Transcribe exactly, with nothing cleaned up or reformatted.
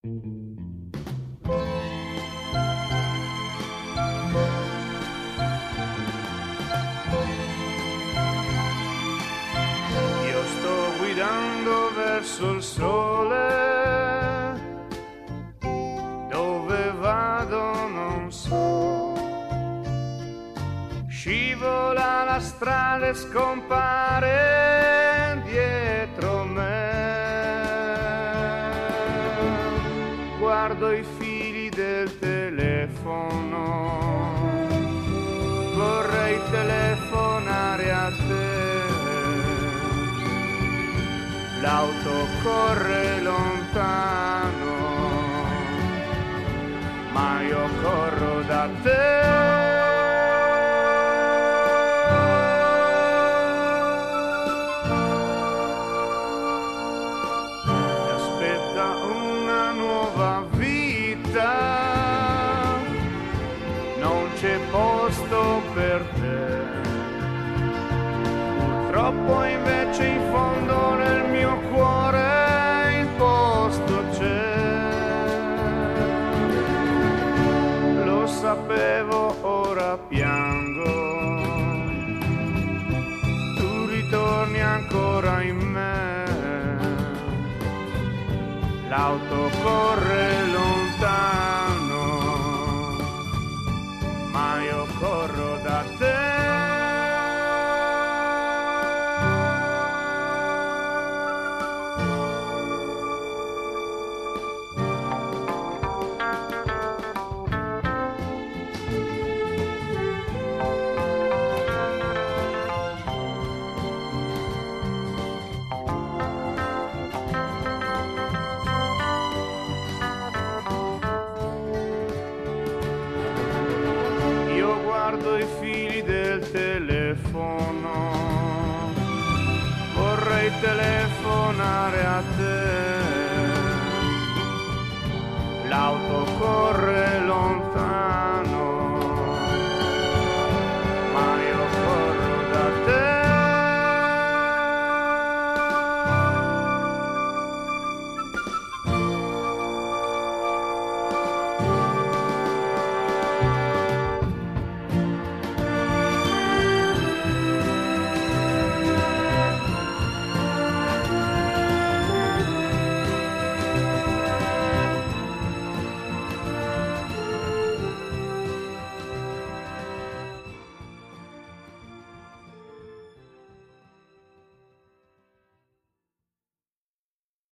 Io sto guidando verso il sole, dove vado non so. Scivola la strada e scompare dietro me. Guardo i fili del telefono, vorrei telefonare a te. L'auto corre lontano, ma io corro da te. Posto per te, purtroppo invece in fondo nel mio cuore il posto c'è. Lo sapevo, ora piango, tu ritorni ancora in me. L'auto corre lontano, ma io corro da te. Guardo i fili del telefono, vorrei telefonare a te. L'auto corre